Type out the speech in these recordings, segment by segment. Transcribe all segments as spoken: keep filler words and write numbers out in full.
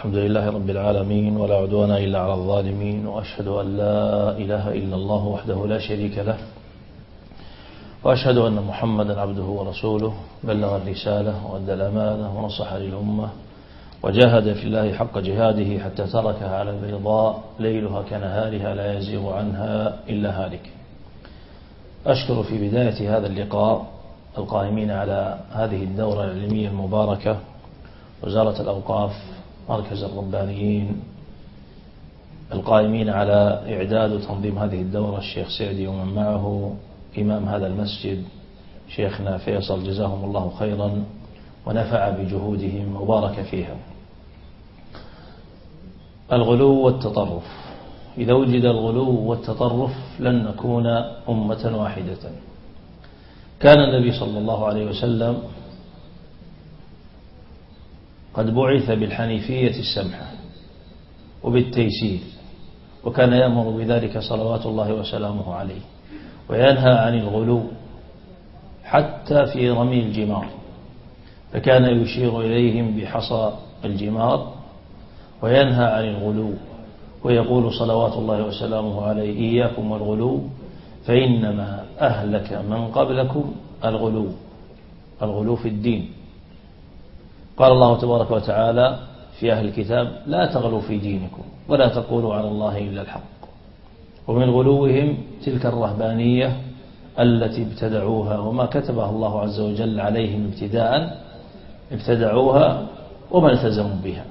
الحمد لله رب العالمين ولا عدوان إلا على الظالمين، وأشهد أن لا إله إلا الله وحده لا شريك له، وأشهد أن محمدا عبده ورسوله، بلغ الرسالة وأدى الأمانة ونصح للأمة وجاهد في الله حق جهاده حتى تركها على البيضاء ليلها كنهارها لا يزيغ عنها إلا هالك. أشكر في بداية هذا اللقاء القائمين على هذه الدورة العلمية المباركة، وزارة الأوقاف، مركز الربانيين، القائمين على إعداد وتنظيم هذه الدورة الشيخ سعدي ومن معه، إمام هذا المسجد شيخنا فيصل، جزاهم الله خيرا ونفع بجهودهم وبارك فيها. الغلو والتطرف، إذا وجد الغلو والتطرف لن نكون أمة واحدة. كان النبي صلى الله عليه وسلم قد بعث بالحنيفية السمحة وبالتيسير، وكان يأمر بذلك صلوات الله وسلامه عليه، وينهى عن الغلو حتى في رمي الجمار، فكان يشير إليهم بحصى الجمار وينهى عن الغلو، ويقول صلوات الله وسلامه عليه: إياكم والغلو فإنما أهلك من قبلكم الغلو، الغلو في الدين. قال الله تبارك وتعالى في أهل الكتاب: لا تغلوا في دينكم ولا تقولوا على الله إلا الحق. ومن غلوهم تلك الرهبانية التي ابتدعوها وما كتبها الله عز وجل عليهم ابتداء، ابتدعوها وما التزموا بها.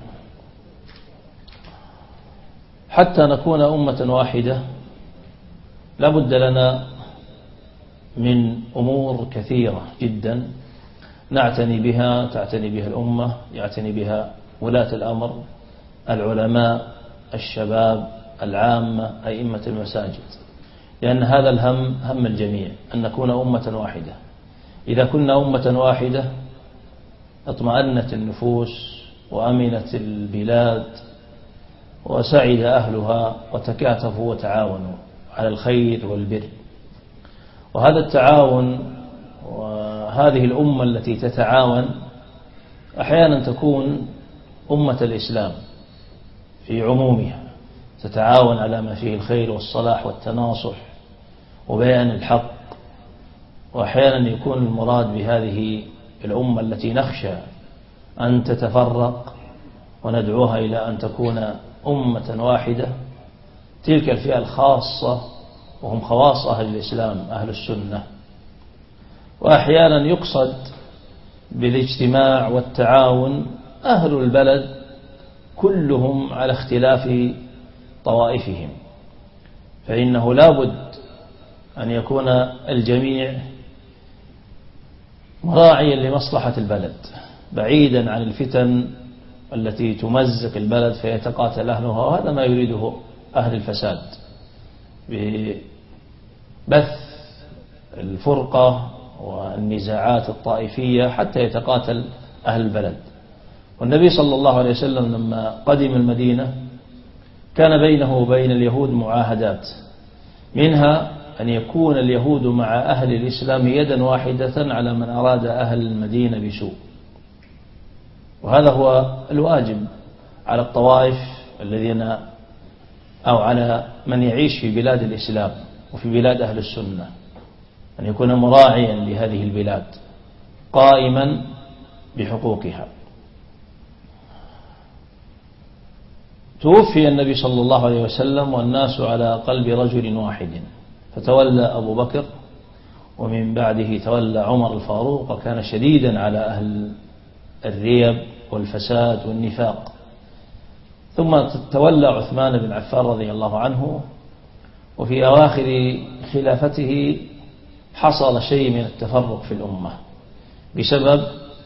حتى نكون أمة واحدة لا بد لنا من أمور كثيرة جدا نعتني بها، تعتني بها الأمة، يعتني بها ولاة الأمر، العلماء، الشباب، العامة، أئمة المساجد، لأن هذا الهم هم الجميع، أن نكون أمة واحدة. إذا كنا أمة واحدة اطمأنت النفوس وأمنت البلاد وسعد أهلها وتكاتفوا وتعاونوا على الخير والبر. وهذا التعاون وهذه الأمة التي تتعاون أحيانا تكون أمة الإسلام في عمومها، تتعاون على ما فيه الخير والصلاح والتناصح وبيان الحق، وأحيانا يكون المراد بهذه الأمة التي نخشى أن تتفرق وندعوها إلى أن تكون أمة واحدة تلك الفئة الخاصة، وهم خواص أهل الإسلام أهل السنة. وأحيانا يقصد بالاجتماع والتعاون أهل البلد كلهم على اختلاف طوائفهم، فإنه لا بد أن يكون الجميع مراعيا لمصلحة البلد، بعيدا عن الفتن التي تمزق البلد فيتقاتل أهلها، وهذا ما يريده أهل الفساد ببث الفرقة والنزاعات الطائفية حتى يتقاتل أهل البلد. والنبي صلى الله عليه وسلم لما قدم المدينة كان بينه وبين اليهود معاهدات، منها أن يكون اليهود مع أهل الإسلام يدا واحدة على من أراد أهل المدينة بسوء. وهذا هو الواجب على الطوائف الذين أو على من يعيش في بلاد الإسلام وفي بلاد أهل السنة، أن يكون مراعيا لهذه البلاد قائما بحقوقها. توفي النبي صلى الله عليه وسلم والناس على قلب رجل واحد، فتولى أبو بكر، ومن بعده تولى عمر الفاروق، وكان شديدا على أهل الريب والفساد والنفاق. ثم تولى عثمان بن عفان رضي الله عنه، وفي أواخر خلافته حصل شيء من التفرق في الأمة بسبب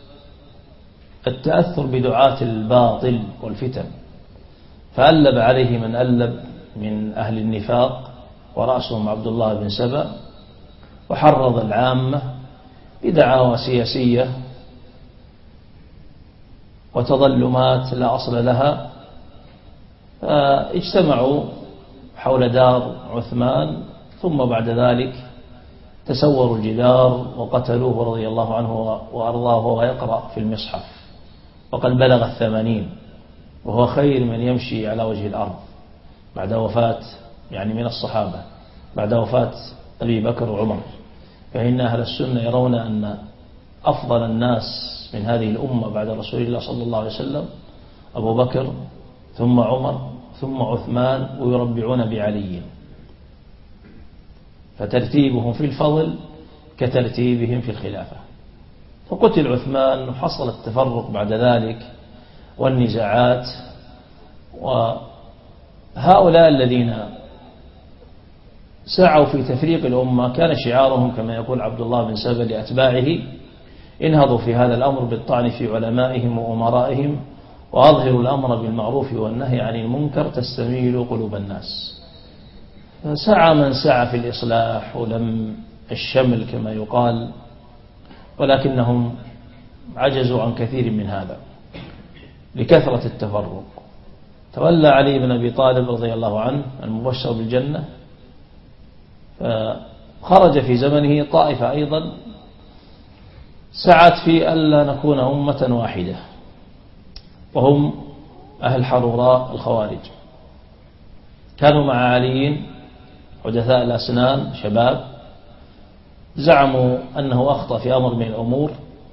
التأثر بدعاة الباطل والفتن، فألب عليه من ألب من أهل النفاق، ورأسهم عبد الله بن سبأ، وحرض العامة بدعاوى سياسية وتظلمات لا أصل لها، فاجتمعوا حول دار عثمان، ثم بعد ذلك تسوروا الجدار وقتلوه رضي الله عنه وأرضاه وهو يقرأ في المصحف، وقد بلغ الثمانين. وهو خير من يمشي على وجه الأرض بعد وفاة يعني من الصحابة بعد وفاة أبي بكر وعمر. فإن أهل السنة يرون أن أفضل الناس من هذه الأمة بعد رسول الله صلى الله عليه وسلم أبو بكر ثم عمر ثم عثمان، ويربعون بعلي، فترتيبهم في الفضل كترتيبهم في الخلافة. فقتل عثمان وحصل التفرق بعد ذلك والنزاعات، وهؤلاء الذين سعوا في تفريق الأمة كان شعارهم كما يقول عبد الله بن سبأ لأتباعه: انهضوا في هذا الأمر بالطعن في علمائهم وأمرائهم، وأظهروا الأمر بالمعروف والنهي عن المنكر تستميل قلوب الناس. فسعى من سعى في الإصلاح ولم الشمل كما يقال، ولكنهم عجزوا عن كثير من هذا لكثرة التفرق. تولى علي بن أبي طالب رضي الله عنه المبشر بالجنة، فخرج في زمنه طائفة أيضا سعت في ألا نكون أمة واحدة، وهم أهل حروراء الخوارج. كانوا مع علي حدثاء الأسنان شباب، زعموا أنه أخطأ في أمر من الأمور،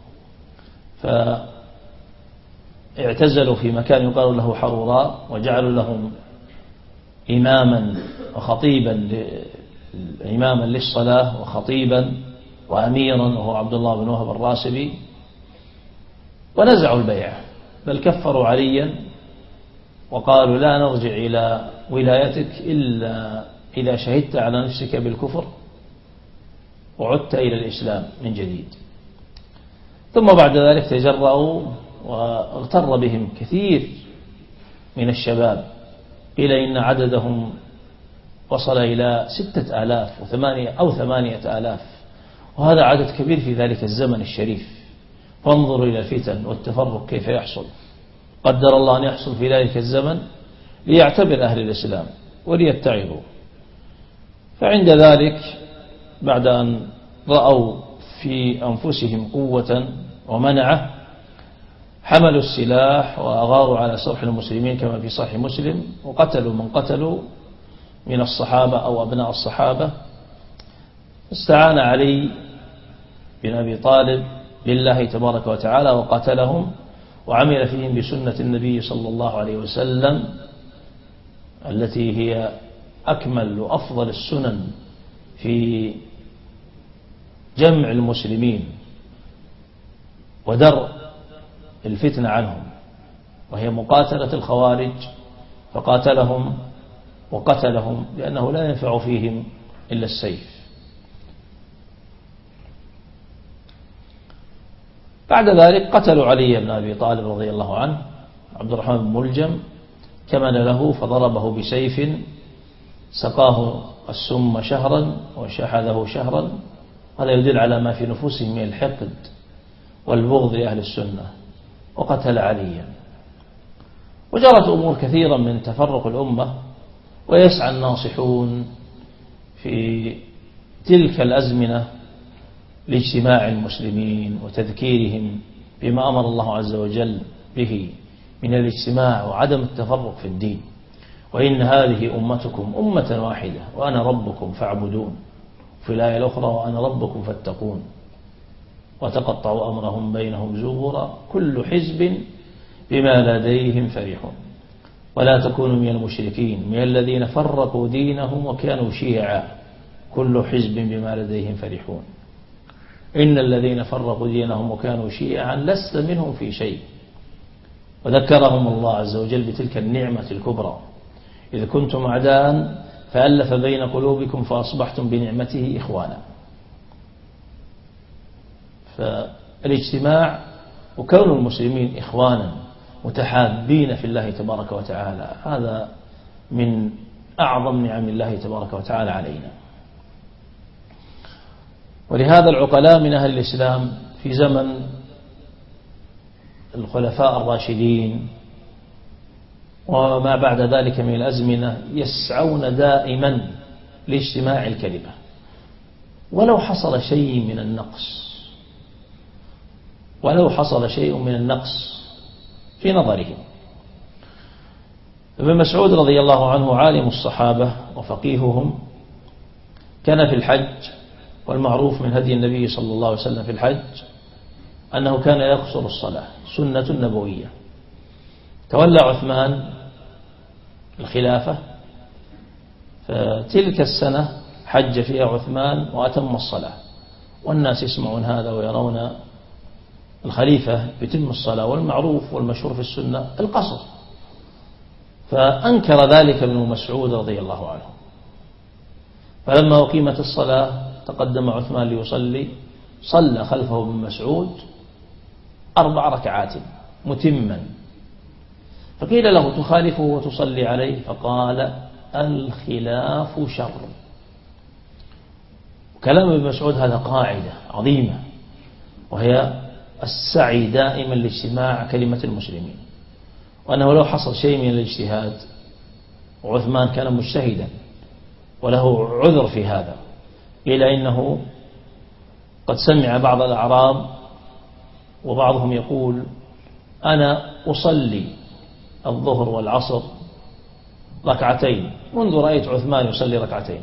فاعتزلوا في مكان يقال له حروراء، وجعلوا لهم إماما وخطيبا إماما للصلاة وخطيبا وأميرا وهو عبد الله بن وهب الراسبي، ونزعوا البيعة، بل كفروا عليا وقالوا: لا نرجع إلى ولايتك إلا إذا شهدت على نفسك بالكفر وعدت إلى الإسلام من جديد. ثم بعد ذلك تجرأوا، واغتر بهم كثير من الشباب، إلى إن عددهم وصل إلى ستة آلاف وثمانية أو ثمانية آلاف، وهذا عدد كبير في ذلك الزمن الشريف. فانظروا إلى الفتن والتفرق كيف يحصل. قدر الله أن يحصل في ذلك الزمن ليعتبر أهل الإسلام وليتعظوا. فعند ذلك بعد أن رأوا في أنفسهم قوة ومنعة، حملوا السلاح وأغاروا على سرح المسلمين كما في صحيح مسلم، وقتلوا من قتلوا من الصحابة أو أبناء الصحابة. استعان علي بن أبي طالب بالله تبارك وتعالى وقتلهم، وعمل فيهم بسنة النبي صلى الله عليه وسلم التي هي أكمل وأفضل السنن في جمع المسلمين ودرء الفتنة عنهم، وهي مقاتلة الخوارج، فقاتلهم وقتلهم لأنه لا ينفع فيهم إلا السيف. بعد ذلك قتلوا علي بن أبي طالب رضي الله عنه. عبد الرحمن بن ملجم كمن له فضربه بسيف، سقاه السم شهرا وشحذه شهرا. هذا يدل على ما في نفوسهم من الحقد والبغض لأهل السنة، وقتل عليا. وجرت أمور كثيرا من تفرق الأمة، ويسعى الناصحون في تلك الأزمنة لاجتماع المسلمين وتذكيرهم بما أمر الله عز وجل به من الاجتماع وعدم التفرق في الدين. وإن هذه أمتكم أمة واحدة وأنا ربكم فاعبدون، في الآية الأخرى: وأنا ربكم فاتقون. وتقطعوا أمرهم بينهم زبرا كل حزب بما لديهم فرحون. ولا تكونوا من المشركين من الذين فرقوا دينهم وكانوا شيعا كل حزب بما لديهم فرحون. إن الذين فرقوا دينهم وكانوا شيعا لست منهم في شيء. وذكرهم الله عز وجل بتلك النعمة الكبرى: إذ كنتم أعداء فألف بين قلوبكم فأصبحتم بنعمته إخوانا. فالاجتماع وكون المسلمين إخوانا متحابين في الله تبارك وتعالى، هذا من أعظم نعم الله تبارك وتعالى علينا. ولهذا العقلاء من أهل الإسلام في زمن الخلفاء الراشدين وما بعد ذلك من الأزمنة يسعون دائما لاجتماع الكلمة، ولو حصل شيء من النقص ولو حصل شيء من النقص في نظرهم. ابن مسعود رضي الله عنه عالم الصحابة وفقيههم، كان في الحج، والمعروف من هدي النبي صلى الله عليه وسلم في الحج أنه كان يقصر الصلاة سنة نبوية. تولى عثمان الخلافة، فتلك السنة حج فيها عثمان وأتم الصلاة، والناس يسمعون هذا ويرون الخليفة يتم الصلاة، والمعروف والمشهور في السنة القصر. فأنكر ذلك ابن مسعود رضي الله عنه، فلما أقيمت الصلاة تقدم عثمان ليصلي، صلى خلفه ابن مسعود أربع ركعات متما، فقيل له تخالفه وتصلي عليه، فقال الخلاف شر. كلام ابن مسعود هذا قاعدة عظيمة، وهي السعي دائما لاجتماع كلمة المسلمين، وأنه لو حصل شيء من الاجتهاد، وعثمان كان مجتهدا وله عذر في هذا، إلى إنه قد سمع بعض الأعراب وبعضهم يقول أنا أصلي الظهر والعصر ركعتين منذ رأيت عثمان يصلي ركعتين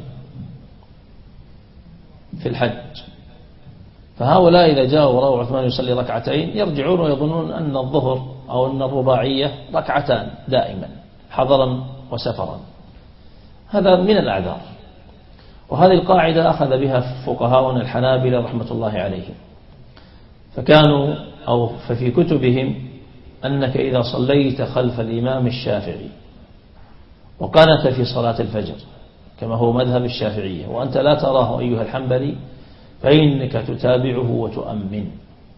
في الحج. فهؤلاء إذا جاءوا ورأوا عثمان يصلي ركعتين يرجعون ويظنون أن الظهر أو أن الرباعية ركعتان دائما حضرا وسفرا. هذا من الأعذار، وهذه القاعدة أخذ بها فقهاؤنا الحنابلة رحمة الله عليهم، فكانوا أو ففي كتبهم أنك إذا صليت خلف الإمام الشافعي وقنت في صلاة الفجر كما هو مذهب الشافعية وأنت لا تراه أيها الحنبلي، فإنك تتابعه وتؤمن.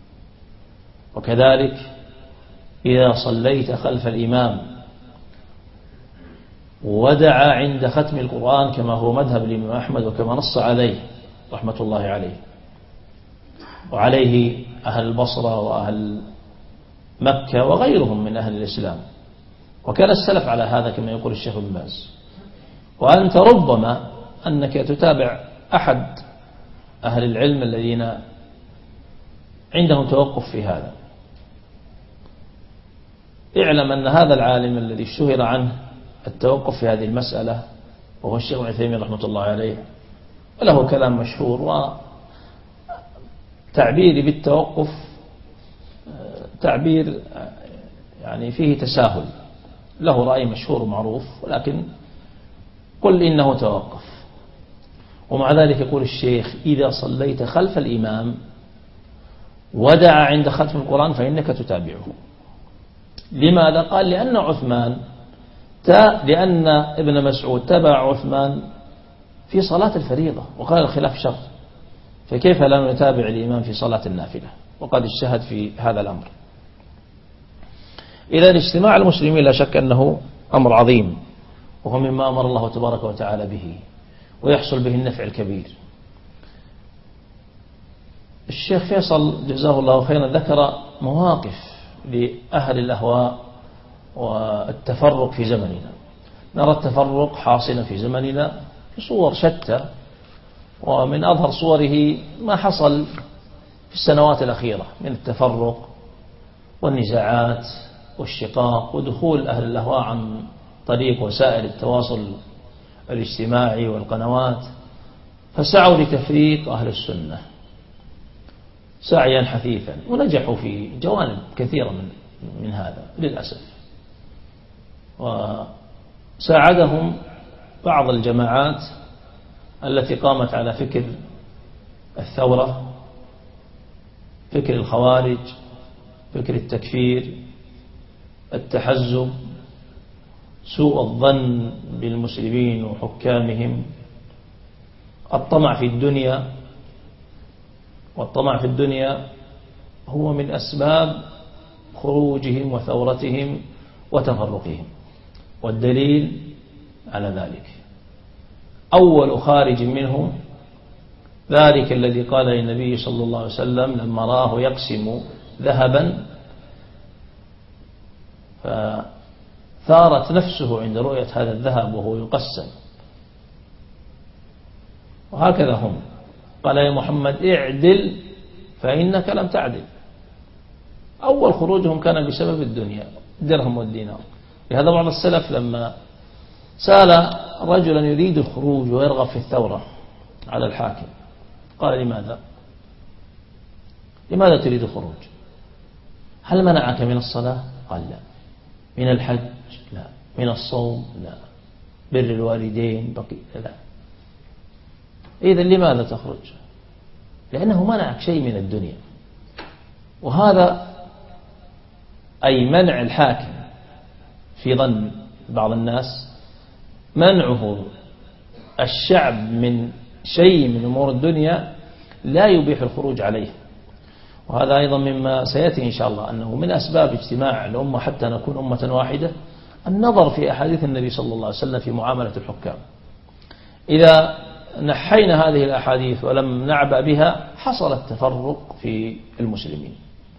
وكذلك إذا صليت خلف الإمام ودعا عند ختم القرآن كما هو مذهب الإمام أحمد وكما نص عليه رحمة الله عليه، وعليه أهل البصرة وأهل مكة وغيرهم من أهل الإسلام، وكان السلف على هذا كما يقول الشيخ ابن باز. وأنت ربما أنك تتابع أحد أهل العلم الذين عندهم توقف في هذا، اعلم أن هذا العالم الذي اشتهر عنه التوقف في هذه المسألة وهو الشيخ ابن عثيمين رحمة الله عليه، وله كلام مشهور، وتعبيري بالتوقف تعبير يعني فيه تساهل، له رأي مشهور ومعروف، ولكن قل إنه توقف. ومع ذلك يقول الشيخ إذا صليت خلف الإمام ودعا عند ختم القرآن فإنك تتابعه. لماذا؟ قال لأن عثمان لأن ابن مسعود تبع عثمان في صلاة الفريضة وقال الخلاف شر، فكيف لا نتابع الإمام في صلاة النافلة وقد اجتهد في هذا الأمر. إذا اجتماع المسلمين لا شك أنه أمر عظيم، وهو مما أمر الله تبارك وتعالى به ويحصل به النفع الكبير. الشيخ فيصل جزاه الله خيرا ذكر مواقف لأهل الأهواء والتفرق في زمننا. نرى التفرق حاصلا في زمننا في صور شتى، ومن أظهر صوره ما حصل في السنوات الأخيرة من التفرق والنزاعات والشقاق ودخول أهل الأهواء عن طريق وسائل التواصل الاجتماعي والقنوات، فسعوا لتفريق أهل السنة سعيا حثيثا، ونجحوا في جوانب كثيرة من من هذا للأسف. وساعدهم بعض الجماعات التي قامت على فكر الثورة، فكر الخوارج، فكر التكفير، التحزب، سوء الظن بالمسلمين وحكامهم، الطمع في الدنيا. والطمع في الدنيا هو من أسباب خروجهم وثورتهم وتفرقهم، والدليل على ذلك أول خارج منهم ذلك الذي قال للنبي صلى الله عليه وسلم لما راه يقسم ذهبا فثارت نفسه عند رؤية هذا الذهب وهو يقسم. وهكذا هم، قال يا محمد اعدل فإنك لم تعدل. أول خروجهم كان بسبب الدنيا، الدرهم والدينار، لهذا بعض السلف لما سأل رجلا يريد الخروج ويرغب في الثورة على الحاكم قال لماذا لماذا تريد الخروج؟ هل منعك من الصلاة؟ قال لا. من الحج؟ لا. من الصوم؟ لا. بر الوالدين؟ بقي لا. إذن لماذا تخرج؟ لأنه منعك شيء من الدنيا، وهذا أي منع الحاكم في ظن بعض الناس منعه الشعب من شيء من أمور الدنيا لا يبيح الخروج عليه. وهذا أيضا مما سيأتي إن شاء الله أنه من أسباب اجتماع الأمة حتى نكون أمة واحدة النظر في أحاديث النبي صلى الله عليه وسلم في معاملة الحكام. إذا نحينا هذه الأحاديث ولم نعبأ بها حصل التفرق في المسلمين.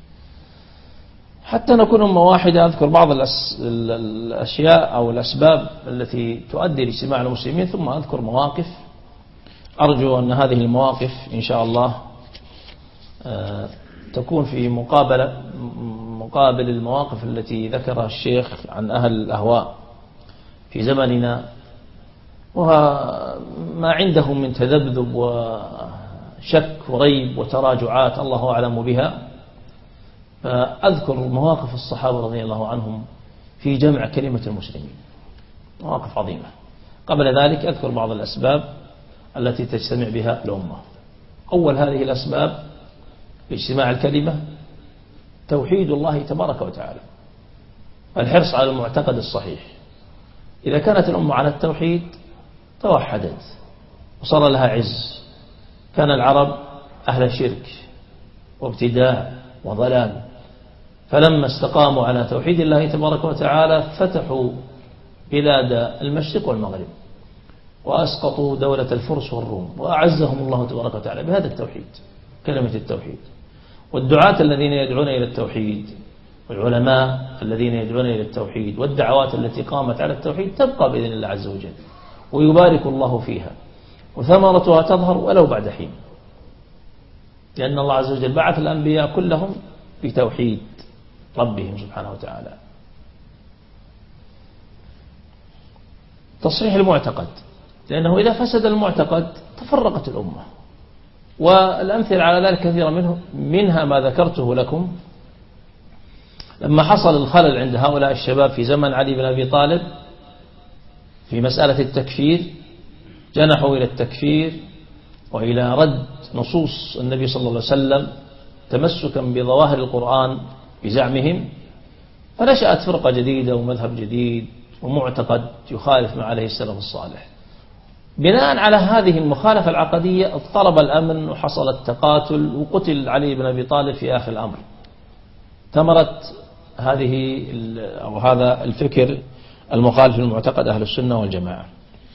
حتى نكون أمة واحدة أذكر بعض الأشياء أو الأسباب التي تؤدي لاجتماع المسلمين، ثم أذكر مواقف أرجو أن هذه المواقف إن شاء الله تكون في مقابلة مقابل المواقف التي ذكرها الشيخ عن أهل الأهواء في زمننا وما عندهم من تذبذب وشك وريب وتراجعات الله أعلم بها. فأذكر مواقف الصحابة رضي الله عنهم في جمع كلمة المسلمين، مواقف عظيمة. قبل ذلك أذكر بعض الأسباب التي تجتمع بها الأمة. أول هذه الأسباب لاجتماع الكلمة توحيد الله تبارك وتعالى، الحرص على المعتقد الصحيح. إذا كانت الأمة على التوحيد توحدت وصار لها عز. كان العرب أهل شرك وابتداع وضلال، فلما استقاموا على توحيد الله تبارك وتعالى فتحوا بلاد المشرق والمغرب وأسقطوا دولة الفرس والروم وأعزهم الله تبارك وتعالى بهذا التوحيد، كلمة التوحيد. والدعاة الذين يدعون إلى التوحيد والعلماء الذين يدعون إلى التوحيد والدعوات التي قامت على التوحيد تبقى بإذن الله عز وجل ويبارك الله فيها وثمرتها تظهر ولو بعد حين، لأن الله عز وجل بعث الأنبياء كلهم بتوحيد ربهم سبحانه وتعالى. تصحيح المعتقد، لأنه إذا فسد المعتقد تفرقت الأمة، والأمثلة على ذلك كثيرة منه منها ما ذكرته لكم لما حصل الخلل عند هؤلاء الشباب في زمن علي بن أبي طالب في مسألة التكفير، جنحوا إلى التكفير وإلى رد نصوص النبي صلى الله عليه وسلم تمسكا بظواهر القرآن بزعمهم، فنشأت فرقة جديدة ومذهب جديد ومعتقد يخالف ما عليه السلف الصالح. بناء على هذه المخالفة العقدية اضطرب الأمن وحصل التقاتل وقتل علي بن أبي طالب في آخر الأمر. ثمرة هذه أو هذا الفكر المخالف للمعتقد أهل السنة والجماعة.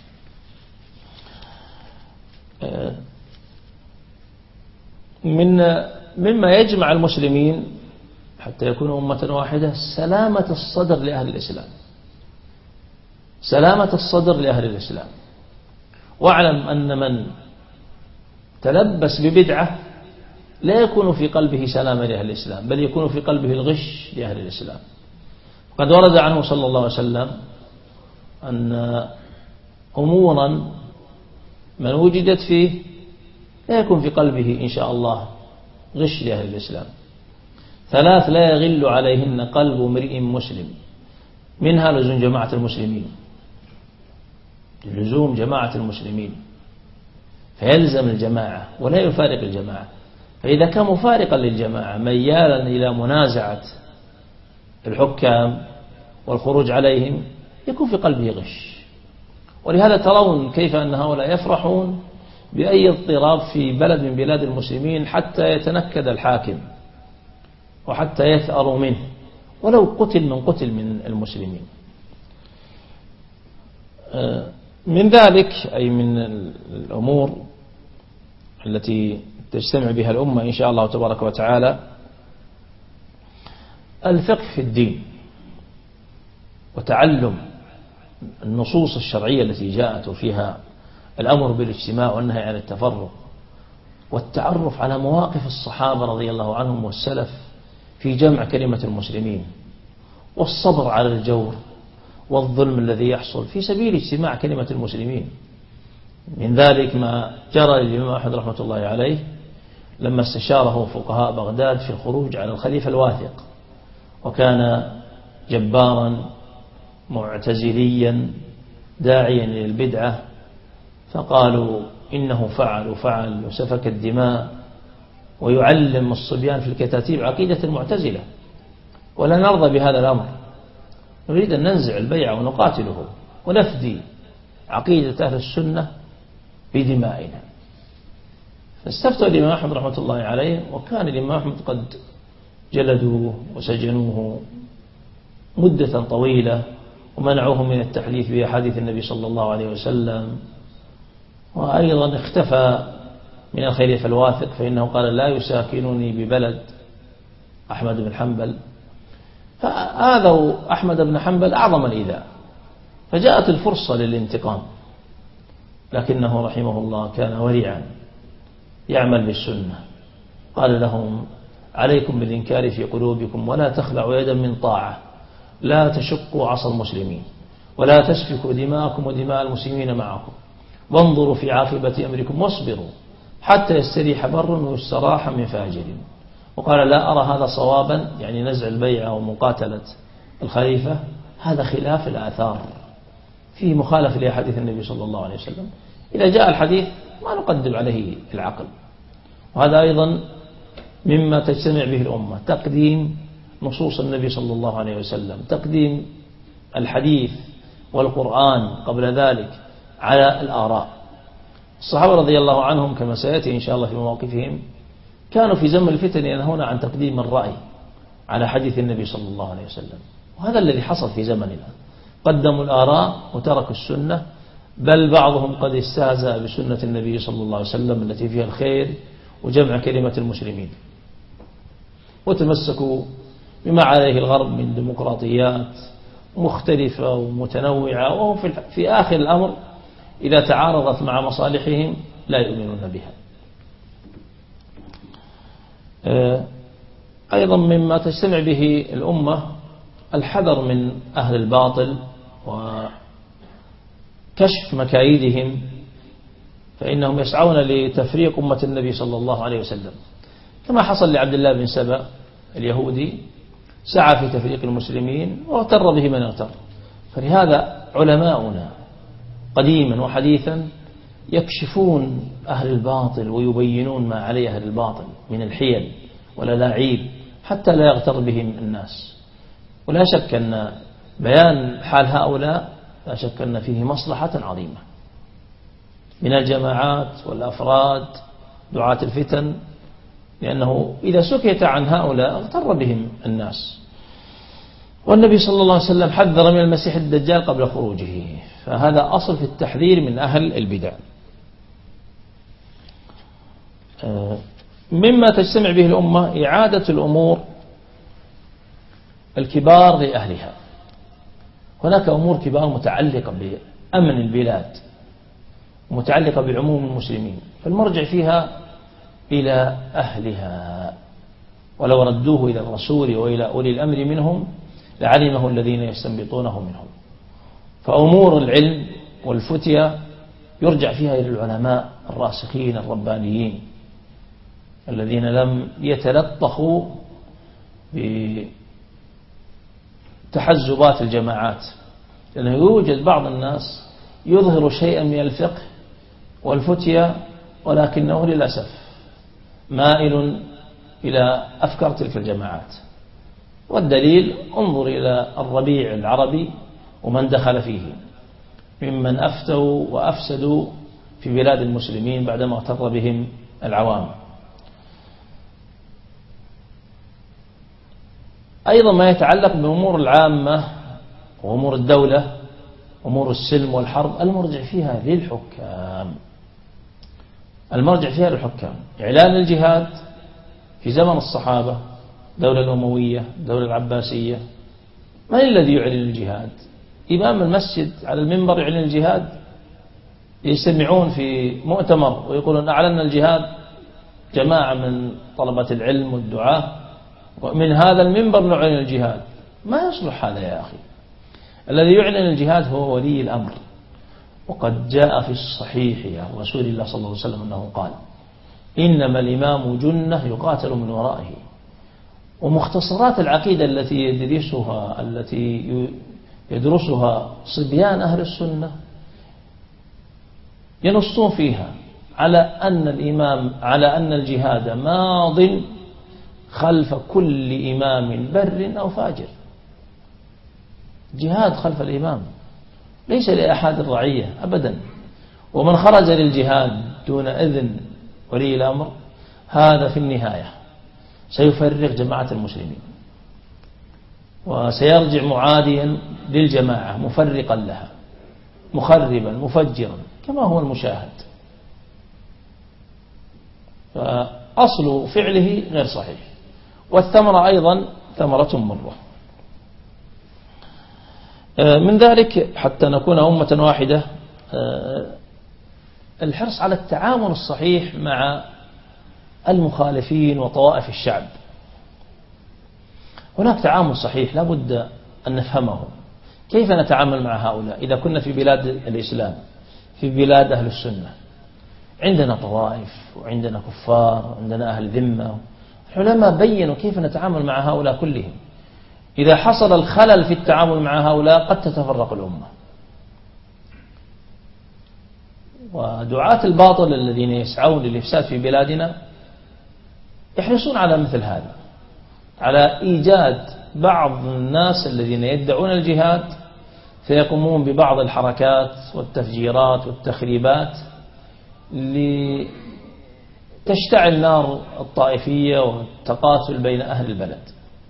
من مما يجمع المسلمين حتى يكونوا أمة واحدة سلامة الصدر لأهل الإسلام، سلامة الصدر لأهل الإسلام. واعلم أن من تلبس ببدعة لا يكون في قلبه سلامة لأهل الإسلام، بل يكون في قلبه الغش لأهل الإسلام. قد ورد عنه صلى الله عليه وسلم أن أمورا من وجدت فيه لا يكون في قلبه إن شاء الله غش لأهل الإسلام. ثلاث لا يغل عليهن قلب امرئ مسلم، منها لزوم جماعة المسلمين، لزوم جماعة المسلمين، فيلزم الجماعة ولا يفارق الجماعة. فإذا كان مفارقا للجماعة ميالا إلى منازعة الحكام والخروج عليهم يكون في قلبه غش. ولهذا ترون كيف أن هؤلاء يفرحون بأي اضطراب في بلد من بلاد المسلمين حتى يتنكد الحاكم وحتى يثأروا منه ولو قتل من قتل من المسلمين. من ذلك أي من الأمور التي تجتمع بها الأمة إن شاء الله تبارك وتعالى الفقه في الدين وتعلم النصوص الشرعية التي جاءت فيها الأمر بالاجتماع والنهي عن التفرق، والتعرف على مواقف الصحابة رضي الله عنهم والسلف في جمع كلمة المسلمين، والصبر على الجور والظلم الذي يحصل في سبيل اجتماع كلمة المسلمين. من ذلك ما جرى للإمام أحمد رحمة الله عليه لما استشاره فقهاء بغداد في الخروج على الخليفة الواثق، وكان جبارا معتزليا داعيا للبدعة، فقالوا إنه فعل وفعل وسفك الدماء ويعلم الصبيان في الكتاتيب عقيدة المعتزلة، ولا نرضى بهذا الأمر، نريد أن ننزع البيعة ونقاتله ونفدي عقيدة أهل السنة بدمائنا. فاستفتوا الإمام أحمد رحمة الله عليه، وكان الإمام أحمد قد جلدوه وسجنوه مدة طويلة ومنعوه من التحديث بأحاديث النبي صلى الله عليه وسلم، وأيضا اختفى من الخليفة الواثق فإنه قال لا يساكنني ببلد أحمد بن حنبل، فآذوا أحمد بن حنبل أعظم الإيذاء، فجاءت الفرصة للانتقام، لكنه رحمه الله كان ورعا يعمل بالسنة. قال لهم عليكم بالإنكار في قلوبكم ولا تخلعوا يدا من طاعة، لا تشقوا عصا المسلمين ولا تسفكوا دماءكم ودماء المسلمين معكم، وانظروا في عاقبة أمركم واصبروا حتى يستريح بر ويستراح من فاجر. وقال لا أرى هذا صوابا، يعني نزع البيعة ومقاتلة الخليفة، هذا خلاف الآثار فيه مخالف لأحاديث النبي صلى الله عليه وسلم. إذا جاء الحديث ما نقدم عليه العقل، وهذا أيضا مما تجتمع به الأمة، تقديم نصوص النبي صلى الله عليه وسلم، تقديم الحديث والقرآن قبل ذلك على الآراء. الصحابة رضي الله عنهم كما سيأتي إن شاء الله في مواقفهم كانوا في زمن الفتن ينهون عن تقديم الرأي على حديث النبي صلى الله عليه وسلم، وهذا الذي حصل في زمننا، قدموا الآراء وتركوا السنة، بل بعضهم قد استهزأ بسنة النبي صلى الله عليه وسلم التي فيها الخير وجمع كلمة المسلمين، وتمسكوا بما عليه الغرب من ديمقراطيات مختلفة ومتنوعة، وهم في آخر الأمر إذا تعارضت مع مصالحهم لا يؤمنون بها. أيضا مما تجتمع به الأمة الحذر من أهل الباطل وكشف مكايدهم، فإنهم يسعون لتفريق أمة النبي صلى الله عليه وسلم، كما حصل لعبد الله بن سبأ اليهودي، سعى في تفريق المسلمين واغتر به من اغتر. فلهذا علماؤنا قديما وحديثا يكشفون أهل الباطل ويبينون ما عليه أهل الباطل من الحيل والألاعيب حتى لا يغتر بهم الناس. ولا شك أن بيان حال هؤلاء لا شك أن فيه مصلحة عظيمة من الجماعات والأفراد دعاة الفتن، لأنه إذا سكت عن هؤلاء اغتر بهم الناس. والنبي صلى الله عليه وسلم حذر من المسيح الدجال قبل خروجه، فهذا أصل في التحذير من أهل البدع. مما تجتمع به الأمة إعادة الأمور الكبار لأهلها. هناك أمور كبار متعلقة بأمن البلاد ومتعلقة بعموم المسلمين، فالمرجع فيها إلى أهلها، ولو ردوه إلى الرسول وإلى أولي الأمر منهم لعلمه الذين يستنبطونه منهم. فأمور العلم والفتية يرجع فيها إلى العلماء الراسخين الربانيين الذين لم يتلطخوا بتحزبات الجماعات، لأنه يوجد بعض الناس يظهر شيئا من الفقه والفتية ولكنه للأسف مائل إلى أفكار تلك الجماعات. والدليل انظر إلى الربيع العربي ومن دخل فيه ممن أفتوا وأفسدوا في بلاد المسلمين بعدما اغتر بهم العوام. أيضا ما يتعلق بأمور العامة وأمور الدولة، أمور السلم والحرب، المرجع فيها للحكام، المرجع فيها للحكام. إعلان الجهاد في زمن الصحابة، الدولة الأموية، الدولة العباسية، من الذي يعلن الجهاد؟ إمام المسجد على المنبر يعلن الجهاد؟ يجتمعون في مؤتمر ويقولون أعلن الجهاد جماعة من طلبة العلم والدعاة ومن هذا المنبر نعلن الجهاد؟ ما يصلح هذا يا أخي. الذي يعلن الجهاد هو ولي الأمر. وقد جاء في الصحيح عن رسول الله صلى الله عليه وسلم أنه قال: إنما الإمام جنة يقاتل من ورائه. ومختصرات العقيدة التي يدرسها التي يدرسها صبيان أهل السنة ينصون فيها على أن الإمام على أن الجهاد ماض خلف كل إمام بر أو فاجر. جهاد خلف الإمام ليس لأحد الرعية أبدا. ومن خرج للجهاد دون إذن ولي الأمر هذا في النهاية سيفرق جماعة المسلمين، وسيرجع معاديا للجماعة مفرقا لها مخربا مفجرا كما هو المشاهد. فأصل فعله غير صحيح، والثمرة أيضا ثمرة مرة. من ذلك حتى نكون أمة واحدة الحرص على التعامل الصحيح مع المخالفين وطوائف الشعب. هناك تعامل صحيح لا بد أن نفهمه. كيف نتعامل مع هؤلاء إذا كنا في بلاد الإسلام، في بلاد أهل السنة؟ عندنا طوائف وعندنا كفار وعندنا أهل ذمة. العلماء بينوا كيف نتعامل مع هؤلاء كلهم. إذا حصل الخلل في التعامل مع هؤلاء قد تتفرق الأمة. ودعاة الباطل الذين يسعون للإفساد في بلادنا يحرصون على مثل هذا، على إيجاد بعض الناس الذين يدعون الجهاد فيقومون ببعض الحركات والتفجيرات والتخريبات لتشتعل نار الطائفية والتقاتل بين أهل البلد.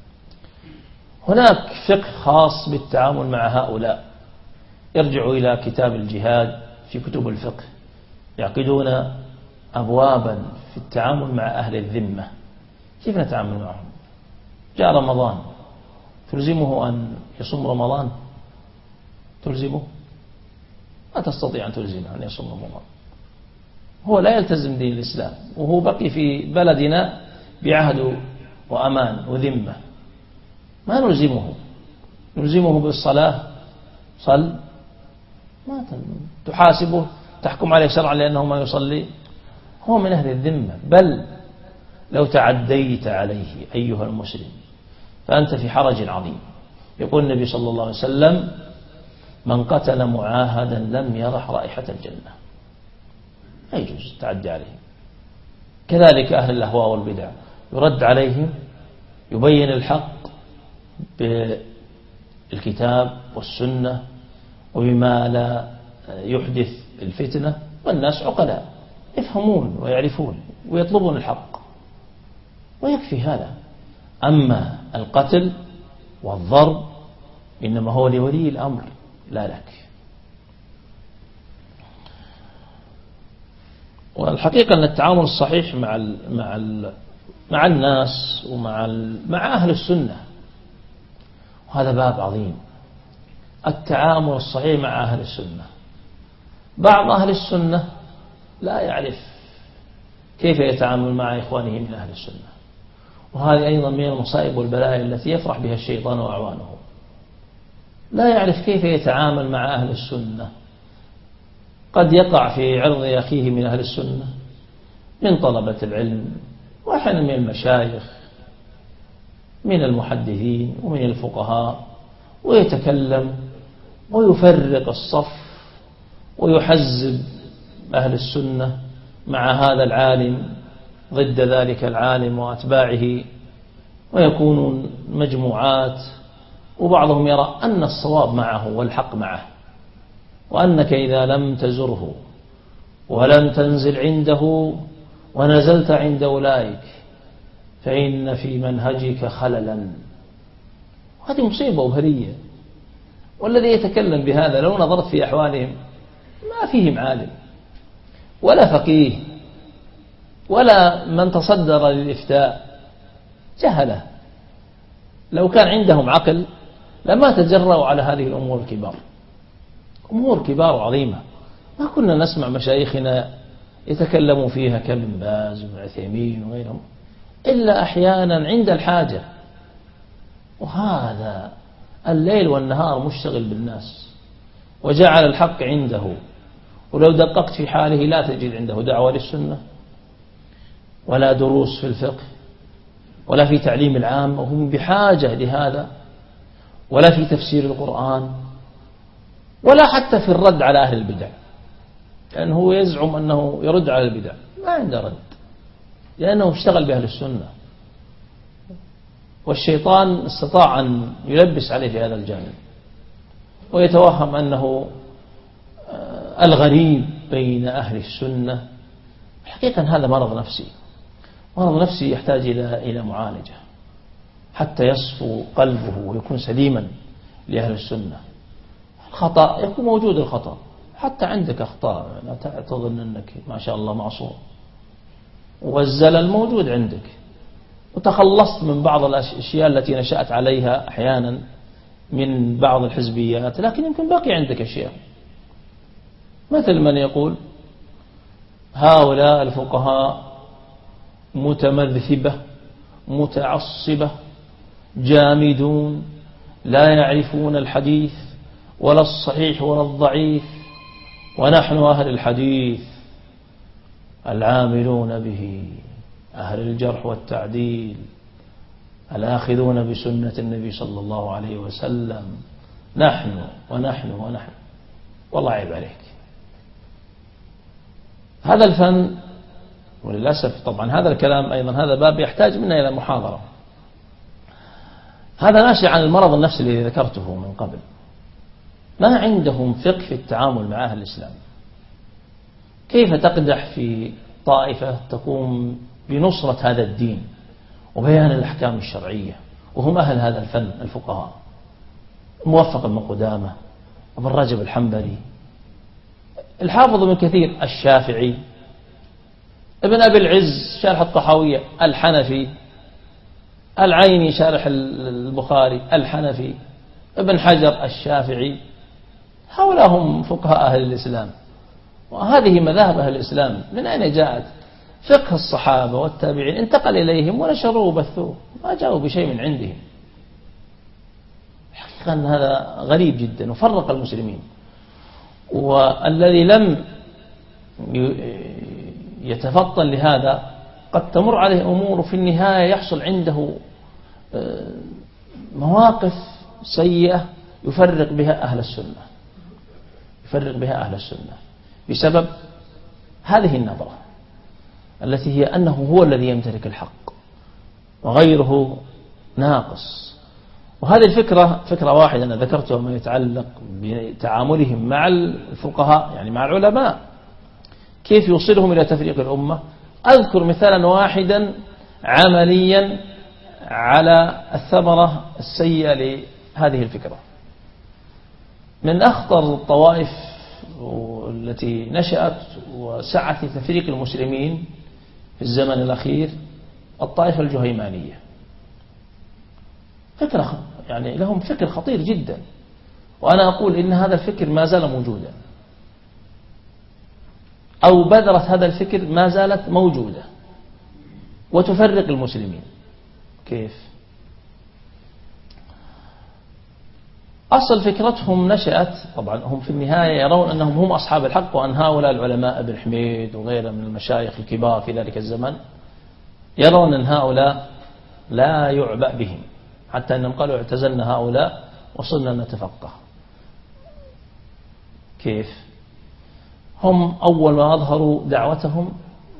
هناك فقه خاص بالتعامل مع هؤلاء، يرجع إلى كتاب الجهاد في كتب الفقه، يعقدون أبوابا في التعامل مع أهل الذمة. كيف نتعامل معهم؟ جاء رمضان، تلزمه أن يصوم رمضان؟ تلزمه؟ ما تستطيع أن تلزمه أن يصوم رمضان. هو لا يلتزم دين الإسلام، وهو بقي في بلدنا بعهد وأمان وذمة. ما نلزمه. نلزمه بالصلاة، صل، ما تحاسبه، تحكم عليه شرعا لأنه ما يصلي. هو من أهل الذمة. بل لو تعديت عليه أيها المسلم فأنت في حرج عظيم. يقول النبي صلى الله عليه وسلم: من قتل معاهدا لم يرح رائحة الجنة. لا يجوز التعدي عليهم. كذلك أهل الأهواء والبدع يرد عليهم، يبين الحق بالكتاب والسنة وبما لا يحدث الفتنة، والناس عقلاء يفهمون ويعرفون ويطلبون الحق، ويكفي هذا. أما القتل والضرب إنما هو لولي الأمر لا لك. والحقيقة أن التعامل الصحيح مع ال مع ال مع الناس ومع ال مع أهل السنة، وهذا باب عظيم. التعامل الصحيح مع أهل السنة. بعض أهل السنة لا يعرف كيف يتعامل مع إخوانه من أهل السنة، وهذه أيضا من المصائب والبلايا التي يفرح بها الشيطان وأعوانه. لا يعرف كيف يتعامل مع أهل السنة. قد يقع في عرض أخيه من أهل السنة من طلبة العلم، وأحيانا من المشايخ، من المحدثين ومن الفقهاء، ويتكلم ويفرق الصف ويحزب أهل السنة مع هذا العالم ضد ذلك العالم وأتباعه، ويكونون مجموعات، وبعضهم يرى أن الصواب معه والحق معه، وأنك إذا لم تزره ولم تنزل عنده ونزلت عند أولئك فإن في منهجك خللا. هذه مصيبة وهرية. والذي يتكلم بهذا لو نظرت في أحوالهم ما فيهم عالم ولا فقيه ولا من تصدر للإفتاء، جهلة. لو كان عندهم عقل لما تجرؤوا على هذه الأمور الكبار. أمور كبار وعظيمة ما كنا نسمع مشايخنا يتكلموا فيها كابن باز وعثيمين وغيرهم إلا أحيانا عند الحاجة. وهذا الليل والنهار مشتغل بالناس، وجعل الحق عنده، ولو دققت في حاله لا تجد عنده دعوة للسنة ولا دروس في الفقه ولا في تعليم العام، وهم بحاجة لهذا، ولا في تفسير القرآن، ولا حتى في الرد على أهل البدع، لأنه هو يزعم أنه يرد على البدع، ما عنده رد، لأنه اشتغل بأهل السنة، والشيطان استطاع أن يلبس عليه في هذا الجانب ويتوهم أنه الغريب بين أهل السنة. حقيقة هذا مرض نفسي، مرض نفسي يحتاج إلى إلى معالجة حتى يصفو قلبه ويكون سليما لأهل السنة. الخطأ يكون موجود، الخطأ حتى عندك أخطاء، لا تظن أنك ما شاء الله معصوم، والزلل موجود عندك، وتخلصت من بعض الأشياء التي نشأت عليها أحيانا من بعض الحزبيات، لكن يمكن باقي عندك أشياء، مثل من يقول هؤلاء الفقهاء متمذهبة متعصبة جامدون لا يعرفون الحديث ولا الصحيح ولا الضعيف، ونحن أهل الحديث العاملون به، أهل الجرح والتعديل، الآخذون بسنة النبي صلى الله عليه وسلم، نحن ونحن ونحن. والله عيب عليك. هذا الفن، وللأسف طبعا هذا الكلام أيضا هذا باب يحتاج منا إلى محاضرة، هذا ناشئ عن المرض النفسي الذي ذكرته من قبل. ما عندهم فقه في التعامل مع أهل الإسلام، كيف تقدح في طائفة تقوم بنصرة هذا الدين وبيان الأحكام الشرعية، وهم أهل هذا الفن الفقهاء، موفق بن قدامة، ابن رجب الحنبلي، الحافظ بن كثير الشافعي، ابن أبي العز شارح الطحاوية الحنفي، العيني شارح البخاري الحنفي، ابن حجر الشافعي. هؤلاء هم فقهاء أهل الإسلام، وهذه مذاهب أهل الإسلام. من أين جاءت؟ فقه الصحابة والتابعين انتقل إليهم ونشروه وبثوه، ما جاءوا بشيء من عندهم. حقيقة أن هذا غريب جدا وفرق المسلمين، والذي لم يتفطن لهذا قد تمر عليه أمور في النهاية يحصل عنده مواقف سيئة يفرق بها أهل السنة، يفرق بها أهل السنة بسبب هذه النظرة التي هي أنه هو الذي يمتلك الحق وغيره ناقص. وهذه الفكرة فكرة واحدة أنا ذكرتها ما يتعلق بتعاملهم مع الفقهاء، يعني مع العلماء، كيف يوصلهم إلى تفريق الأمة. أذكر مثالا واحدا عمليا على الثمرة السيئة لهذه الفكرة. من أخطر الطوائف التي نشأت وسعت لتفريق المسلمين في الزمن الأخير الطائفة الجهيمانية. فكرة يعني لهم فكر خطير جدا، وأنا أقول إن هذا الفكر ما زال موجودا، أو بذرة هذا الفكر ما زالت موجودة وتفرق المسلمين. كيف؟ أصل فكرتهم نشأت، طبعا هم في النهاية يرون أنهم هم أصحاب الحق، وأن هؤلاء العلماء ابن حميد وغيره من المشايخ الكبار في ذلك الزمن يرون أن هؤلاء لا يعبأ بهم، حتى أنهم قالوا اعتزلنا هؤلاء وصلنا نتفقه. كيف؟ هم أول ما أظهروا دعوتهم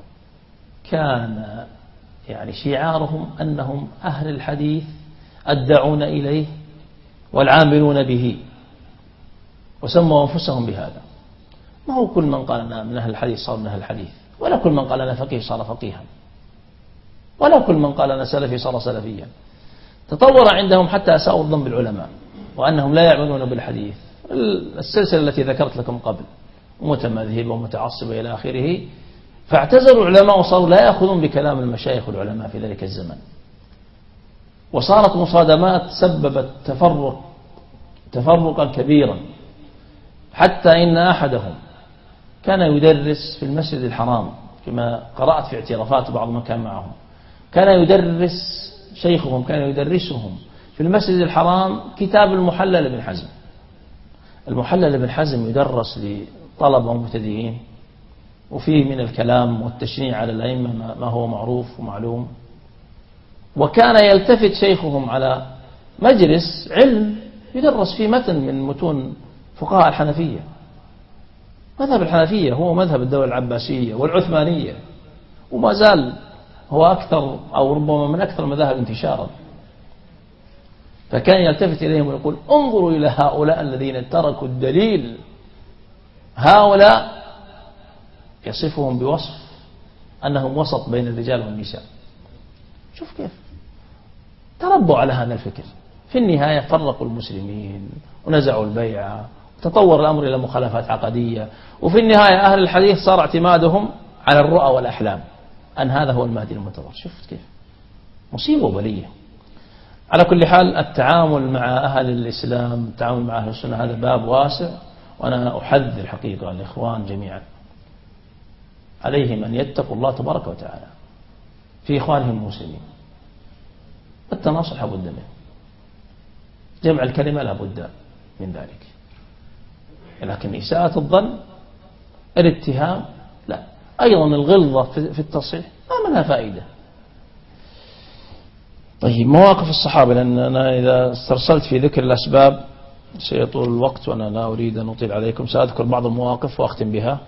كان يعني شعارهم أنهم أهل الحديث الداعون إليه والعاملون به، وسموا أنفسهم بهذا. ما هو كل من قال أنا من أهل الحديث صار من أهل الحديث، ولا كل من قال أنا فقيه صار فقيها، ولا كل من قال أنا سلفي صار سلفيا. تطور عندهم حتى أساءوا الظن بالعلماء وأنهم لا يعملون بالحديث. السلسلة التي ذكرت لكم قبل، متمذهبة ومتعصبة إلى آخره، فاعتزلوا العلماء وصاروا لا يأخذون بكلام المشايخ والعلماء في ذلك الزمن، وصارت مصادمات سببت تفرق تفرقا كبيرا، حتى إن أحدهم كان يدرس في المسجد الحرام كما قرأت في اعترافات بعض من كان معهم، كان يدرس شيخهم كان يدرسهم في المسجد الحرام كتاب المحلل بن حزم. المحلل بن حزم يدرس لطلبة مبتدئين، وفيه من الكلام والتشنيع على الأئمة ما هو معروف ومعلوم. وكان يلتفت شيخهم على مجلس علم يدرس فيه متن من متون فقهاء الحنفية. مذهب الحنفية هو مذهب الدولة العباسية والعثمانية، وما زال هو أكثر أو ربما من أكثر المذاهب انتشارا. فكان يلتفت إليهم ويقول انظروا إلى هؤلاء الذين تركوا الدليل، هؤلاء يصفهم بوصف أنهم وسط بين الرجال والنساء. شوف كيف تربوا على هذا الفكر. في النهاية فرقوا المسلمين ونزعوا البيعة، وتطور الأمر إلى مخالفات عقدية، وفي النهاية أهل الحديث صار اعتمادهم على الرؤى والأحلام أن هذا هو المهدي المنتظر. شفت كيف مصيبة وبلية. على كل حال التعامل مع أهل الإسلام، التعامل مع أهل السنة، هذا باب واسع، وأنا أحذر حقيقة الإخوان جميعا عليهم أن يتقوا الله تبارك وتعالى في إخوانهم المسلمين. التناصح لابد منه، جمع الكلمة لابد من ذلك، لكن إساءة الظن، الاتهام لا. أيضا الغلظة في التصحيح ما منها فائدة. طيب مواقف الصحابة، لأن أنا إذا استرسلت في ذكر الأسباب سيطول الوقت، وأنا لا أريد أن أطيل عليكم. سأذكر بعض المواقف وأختم بها.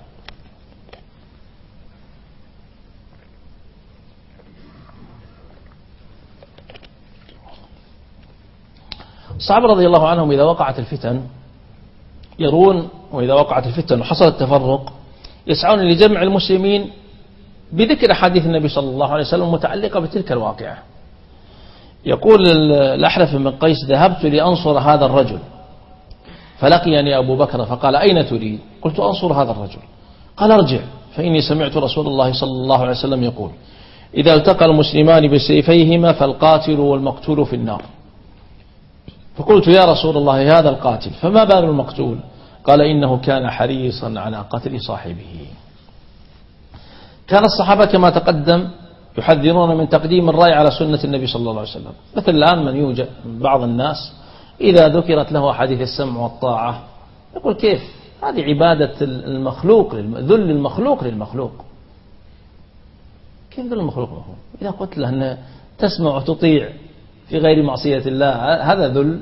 الصحابة رضي الله عنهم إذا وقعت الفتن يرون، وإذا وقعت الفتن وحصل التفرق يسعون لجمع المسلمين بذكر حديث النبي صلى الله عليه وسلم متعلقة بتلك الواقعة. يقول الأحنف بن قيس ذهبت لأنصر هذا الرجل فلقيني أبو بكر فقال أين تريد؟ قلت أنصر هذا الرجل. قال ارجع فإني سمعت رسول الله صلى الله عليه وسلم يقول إذا التقى المسلمان بسيفيهما فالقاتل والمقتول في النار. فقلت يا رسول الله هذا القاتل فما بال المقتول؟ قال إنه كان حريصا على قتل صاحبه. كان الصحابة كما تقدم يحذرون من تقديم الرأي على سنة النبي صلى الله عليه وسلم. مثل الآن من يوجد بعض الناس إذا ذكرت له حديث السمع والطاعة يقول كيف هذه عبادة المخلوق، ذل المخلوق للمخلوق. كيف ذل المخلوق للمخلوق؟ إذا قلت له أن تسمع وتطيع في غير معصية الله هذا ذل.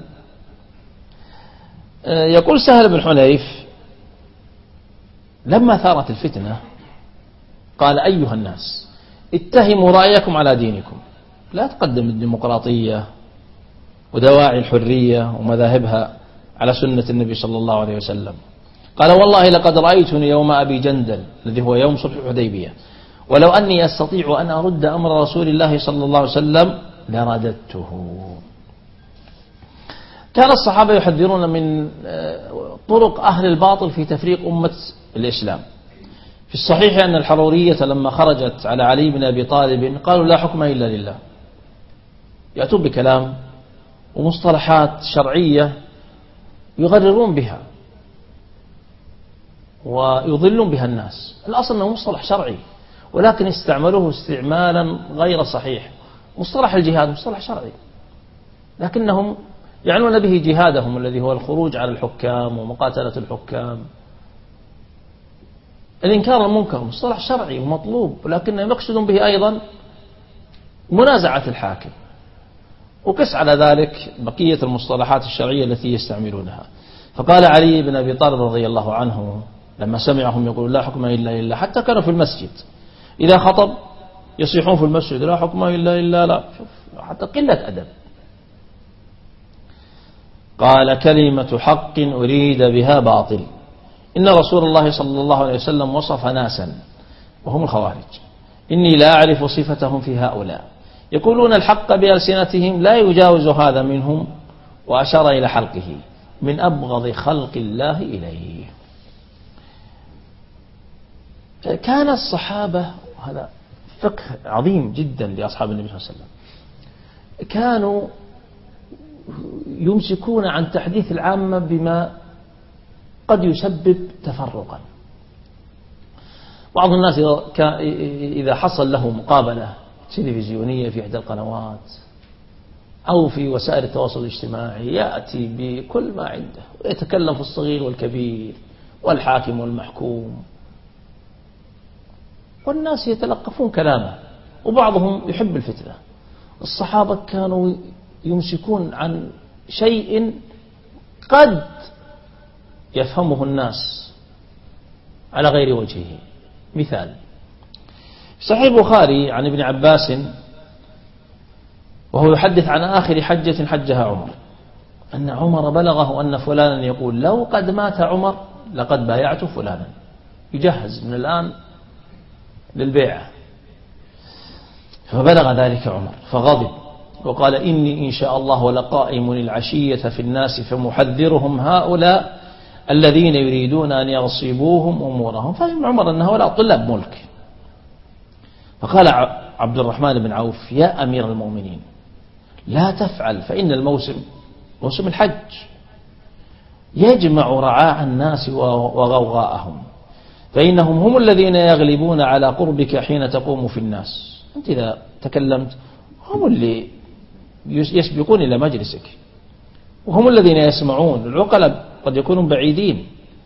يقول سهل بن حنيف لما ثارت الفتنة قال أيها الناس اتهموا رأيكم على دينكم، لا تقدم الديمقراطية ودواعي الحرية ومذاهبها على سنة النبي صلى الله عليه وسلم. قال والله لقد رأيتني يوم أبي جندل الذي هو يوم صلح الحديبية ولو أني أستطيع أن أرد أمر رسول الله صلى الله عليه وسلم لرددته. كان الصحابة يحذرون من طرق أهل الباطل في تفريق أمة الإسلام. في الصحيح أن الحرورية لما خرجت على علي بن أبي طالب قالوا لا حكم إلا لله، يأتون بكلام ومصطلحات شرعية يغررون بها ويضلون بها الناس. الأصل أنه مصطلح شرعي ولكن استعملوه استعمالا غير صحيح. مصطلح الجهاد مصطلح شرعي لكنهم يعنون به جهادهم الذي هو الخروج على الحكام ومقاتلة الحكام. الإنكار المنكر مصطلح شرعي ومطلوب ولكنهم يقصدون به أيضا منازعة الحاكم. وقس على ذلك بقية المصطلحات الشرعية التي يستعملونها. فقال علي بن أبي طالب رضي الله عنه لما سمعهم يقول لا حكم إلا لله، حتى كانوا في المسجد إذا خطب يصيحون في المسجد لا حكم إلا لله، لا شوف حتى قلة أدب. قال كلمة حق أريد بها باطل. إن رسول الله صلى الله عليه وسلم وصف ناسا وهم الخوارج إني لا أعرف صفتهم في هؤلاء يقولون الحق بألسنتهم لا يجاوز هذا منهم، وأشار إلى حلقه من أبغض خلق الله إليه. كان الصحابة، هذا فقه عظيم جدا لأصحاب النبي صلى الله عليه وسلم، كانوا يمسكون عن تحديث العامة بما قد يسبب تفرقا. بعض الناس إذا حصل له مقابلة تلفزيونية في إحدى القنوات أو في وسائل التواصل الاجتماعي يأتي بكل ما عنده ويتكلم في الصغير والكبير والحاكم والمحكوم، والناس يتلقفون كلامه، وبعضهم يحب الفتنة. الصحابة كانوا يمسكون عن شيء قد يفهمه الناس على غير وجهه. مثال صحيح البخاري عن ابن عباس وهو يحدث عن آخر حجة حجها عمر أن عمر بلغه أن فلانا يقول لو قد مات عمر لقد بايعت فلانا، يجهز من الآن للبيعة. فبلغ ذلك عمر فغضب وقال إني إن شاء الله لقائم العشية في الناس فمحذرهم هؤلاء الذين يريدون أن يغصبوهم أمورهم. فهم عمر أن هؤلاء طلاب ملك. فقال عبد الرحمن بن عوف يا أمير المؤمنين لا تفعل، فإن الموسم موسم الحج يجمع رعاع الناس وغوغاءهم، فإنهم هم الذين يغلبون على قربك حين تقوم في الناس. أنت إذا تكلمت هم اللي يسبقون إلى مجلسك، وهم الذين يسمعون. العقلاء قد يكونوا بعيدين،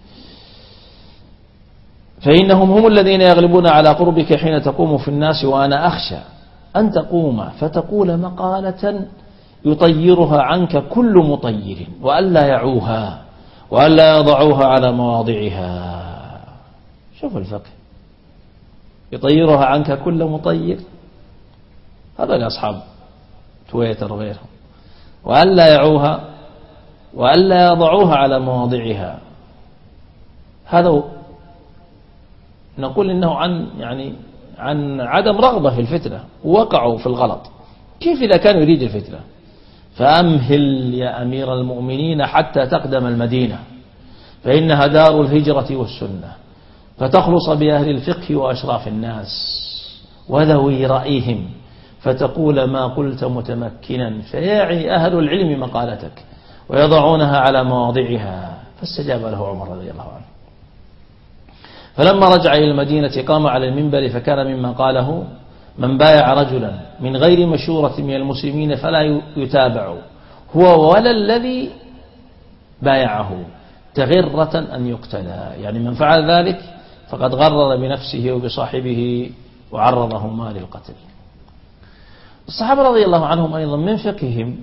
فإنهم هم الذين يغلبون على قربك حين تقوم في الناس، وأنا أخشى أن تقوم فتقول مقالة يطيرها عنك كل مطير، وألا يعوها وألا يضعوها على مواضعها. شوف الفقه، يطيرها عنك كل مطير، هذا لأصحاب تويتر وغيرهم، وألا يعوها وألا يضعوها على مواضعها. هذا نقول إنه عن يعني عن عدم رغبة في الفتنة، وقعوا في الغلط. كيف إذا كان يريد الفتنة؟ فأمهل يا أمير المؤمنين حتى تقدم المدينة، فإنها دار الهجرة والسنة، فتخلص بأهل الفقه وأشراف الناس وذوي رأيهم، فتقول ما قلت متمكنا، فيعي أهل العلم مقالتك ويضعونها على مواضعها. فاستجاب له عمر رضي الله عنه. فلما رجع إلى المدينة قام على المنبر فكان مما قاله من بايع رجلا من غير مشورة من المسلمين فلا يتابع هو ولا الذي بايعه تغرة أن يقتلى. يعني من فعل ذلك فقد غرر بنفسه وبصاحبه وعرضهما للقتل. الصحابة رضي الله عنهم أيضا من فقههم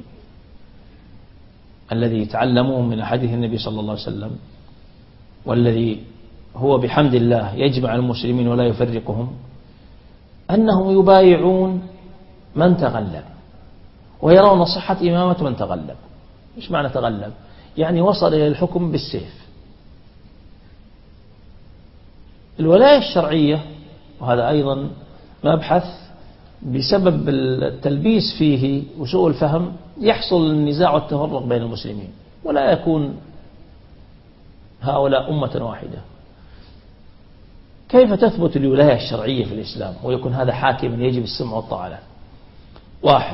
الذي تعلموه من حديث النبي صلى الله عليه وسلم، والذي هو بحمد الله يجمع المسلمين ولا يفرقهم، أنهم يبايعون من تغلب ويرون صحة إمامة من تغلب. إيش معنى تغلب؟ يعني وصل إلى الحكم بالسيف. الولاية الشرعية، وهذا أيضا مبحث بسبب التلبيس فيه وسوء الفهم يحصل النزاع والتفرق بين المسلمين، ولا يكون هؤلاء أمة واحدة. كيف تثبت الولاية الشرعية في الإسلام ويكون هذا حاكما يجب السمع والطاعة له؟ واحد،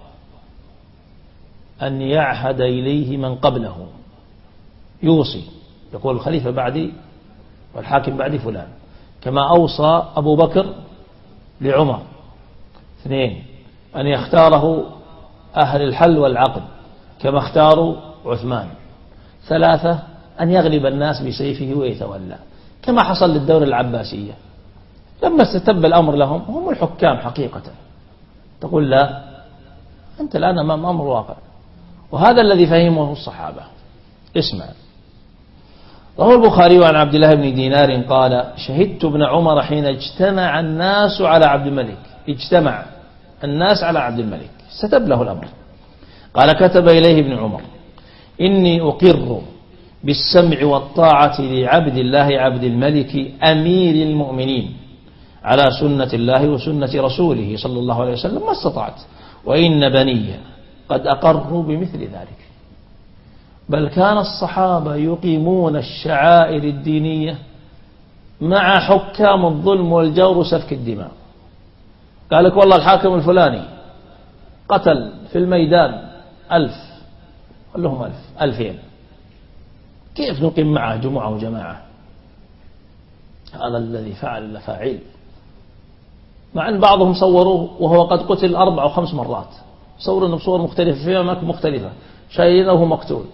أن يعهد إليه من قبله، يوصي، يقول الخليفة بعدي والحاكم بعدي فلان، كما أوصى أبو بكر لعمر. اثنين، أن يختاره أهل الحل والعقد كما اختاروا عثمان. ثلاثة، أن يغلب الناس بسيفه ويتولى كما حصل للدولة العباسية لما استتب الأمر لهم، هم الحكام حقيقة. تقول لا، أنت الآن أمام أمر واقع، وهذا الذي فهمه الصحابة. اسمع، روى البخاري عن عبد الله بن دينار قال شهدت ابن عمر حين اجتمع الناس على عبد الملك، اجتمع الناس على عبد الملك استتب له الأمر، قال كتب إليه ابن عمر إني أقر بالسمع والطاعة لعبد الله عبد الملك أمير المؤمنين على سنة الله وسنة رسوله صلى الله عليه وسلم ما استطعت، وإن بني قد أقروا بمثل ذلك. بل كان الصحابة يقيمون الشعائر الدينية مع حكام الظلم والجور وسفك الدماء. قال لك والله الحاكم الفلاني قتل في الميدان ألف، قال لهم ألف ألفين، كيف نقيم معه جمعة وجماعة؟ هذا الذي فعل الأفاعيل، مع أن بعضهم صوروه وهو قد قتل أربع أو خمس مرات صورنا بصور مختلفة في أماكن مختلفة، شايلينه مقتول